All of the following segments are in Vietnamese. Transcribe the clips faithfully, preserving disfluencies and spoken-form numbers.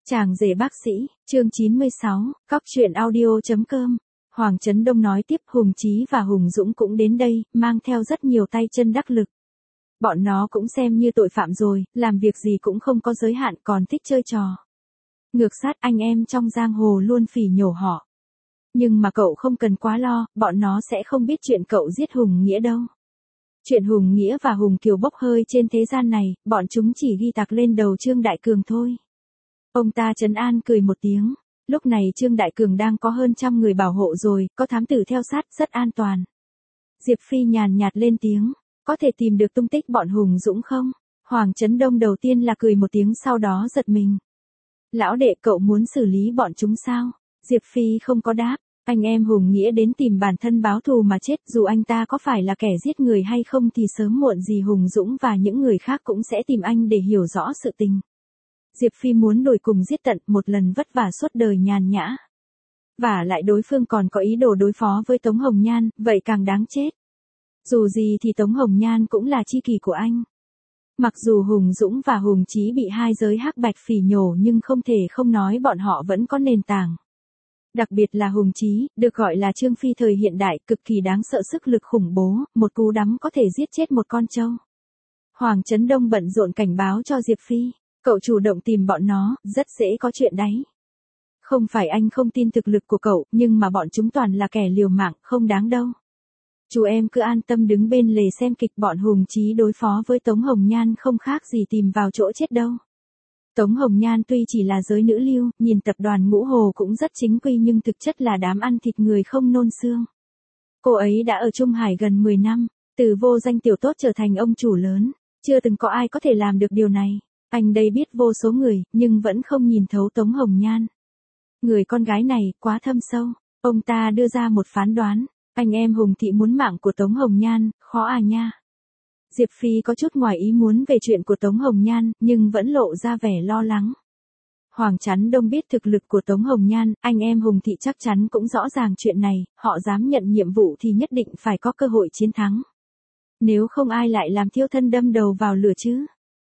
Chàng rể bác sĩ, chương chín mươi sáu, cóc truyện audio chấm com. Hoàng Chấn Đông nói tiếp, Hùng Chí và Hùng Dũng cũng đến đây, mang theo rất nhiều tay chân đắc lực. Bọn nó cũng xem như tội phạm rồi, làm việc gì cũng không có giới hạn, còn thích chơi trò. Ngược sát anh em trong giang hồ luôn phỉ nhổ họ. Nhưng mà cậu không cần quá lo, bọn nó sẽ không biết chuyện cậu giết Hùng Nghĩa đâu. Chuyện Hùng Nghĩa và Hùng Kiều bốc hơi trên thế gian này, bọn chúng chỉ ghi tạc lên đầu Trương Đại Cường thôi. Ông ta trấn an cười một tiếng. Lúc này Trương Đại Cường đang có hơn trăm người bảo hộ rồi, có thám tử theo sát, rất an toàn. Diệp Phi nhàn nhạt lên tiếng, có thể tìm được tung tích bọn Hùng Dũng không? Hoàng Chấn Đông đầu tiên là cười một tiếng, sau đó giật mình. Lão đệ, cậu muốn xử lý bọn chúng sao? Diệp Phi không có đáp. Anh em Hùng Nghĩa đến tìm bản thân báo thù mà chết, dù anh ta có phải là kẻ giết người hay không thì sớm muộn gì Hùng Dũng và những người khác cũng sẽ tìm anh để hiểu rõ sự tình. Diệp Phi muốn đuổi cùng giết tận, một lần vất vả suốt đời nhàn nhã. Và lại đối phương còn có ý đồ đối phó với Tống Hồng Nhan, vậy càng đáng chết. Dù gì thì Tống Hồng Nhan cũng là tri kỷ của anh. Mặc dù Hùng Dũng và Hùng Chí bị hai giới hắc bạch phỉ nhổ nhưng không thể không nói bọn họ vẫn có nền tảng. Đặc biệt là Hùng Chí, được gọi là Trương Phi thời hiện đại, cực kỳ đáng sợ, sức lực khủng bố, một cú đấm có thể giết chết một con trâu. Hoàng Chấn Đông bận rộn cảnh báo cho Diệp Phi, cậu chủ động tìm bọn nó, rất dễ có chuyện đấy. Không phải anh không tin thực lực của cậu, nhưng mà bọn chúng toàn là kẻ liều mạng, không đáng đâu. Chú em cứ an tâm đứng bên lề xem kịch, bọn Hùng Chí đối phó với Tống Hồng Nhan không khác gì tìm vào chỗ chết đâu. Tống Hồng Nhan tuy chỉ là giới nữ lưu, nhìn tập đoàn Ngũ Hồ cũng rất chính quy nhưng thực chất là đám ăn thịt người không nôn xương. Cô ấy đã ở Trung Hải gần mười năm, từ vô danh tiểu tốt trở thành ông chủ lớn, chưa từng có ai có thể làm được điều này. Anh đây biết vô số người, nhưng vẫn không nhìn thấu Tống Hồng Nhan. Người con gái này quá thâm sâu, ông ta đưa ra một phán đoán, anh em Hùng Thị muốn mạng của Tống Hồng Nhan, khó à nha. Diệp Phi có chút ngoài ý muốn về chuyện của Tống Hồng Nhan, nhưng vẫn lộ ra vẻ lo lắng. Hoàng Chấn Đông biết thực lực của Tống Hồng Nhan, anh em Hùng Thị chắc chắn cũng rõ ràng chuyện này, họ dám nhận nhiệm vụ thì nhất định phải có cơ hội chiến thắng. Nếu không ai lại làm thiêu thân đâm đầu vào lửa chứ.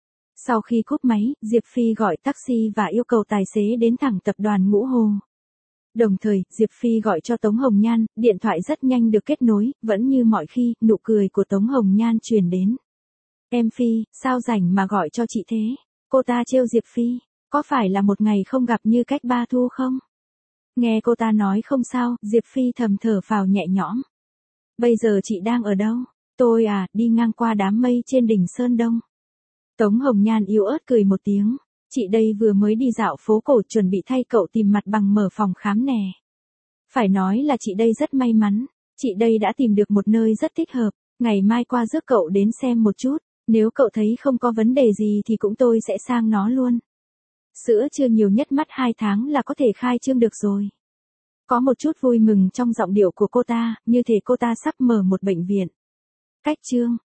Sau khi cúp máy, Diệp Phi gọi taxi và yêu cầu tài xế đến thẳng tập đoàn Ngũ Hồ. Đồng thời, Diệp Phi gọi cho Tống Hồng Nhan, điện thoại rất nhanh được kết nối, vẫn như mọi khi, nụ cười của Tống Hồng Nhan truyền đến. Em Phi, sao rảnh mà gọi cho chị thế? Cô ta trêu Diệp Phi, có phải là một ngày không gặp như cách ba thu không? Nghe cô ta nói không sao, Diệp Phi thầm thở phào nhẹ nhõm. Bây giờ chị đang ở đâu? Tôi à, đi ngang qua đám mây trên đỉnh Sơn Đông. Tống Hồng Nhan yếu ớt cười một tiếng. Chị đây vừa mới đi dạo phố cổ chuẩn bị thay cậu tìm mặt bằng mở phòng khám nè. Phải nói là chị đây rất may mắn. Chị đây đã tìm được một nơi rất thích hợp. Ngày mai qua rước cậu đến xem một chút. Nếu cậu thấy không có vấn đề gì thì cũng tôi sẽ sang nó luôn. Sữa chưa nhiều nhất mắt hai tháng là có thể khai trương được rồi. Có một chút vui mừng trong giọng điệu của cô ta, như thể cô ta sắp mở một bệnh viện. Cách trương,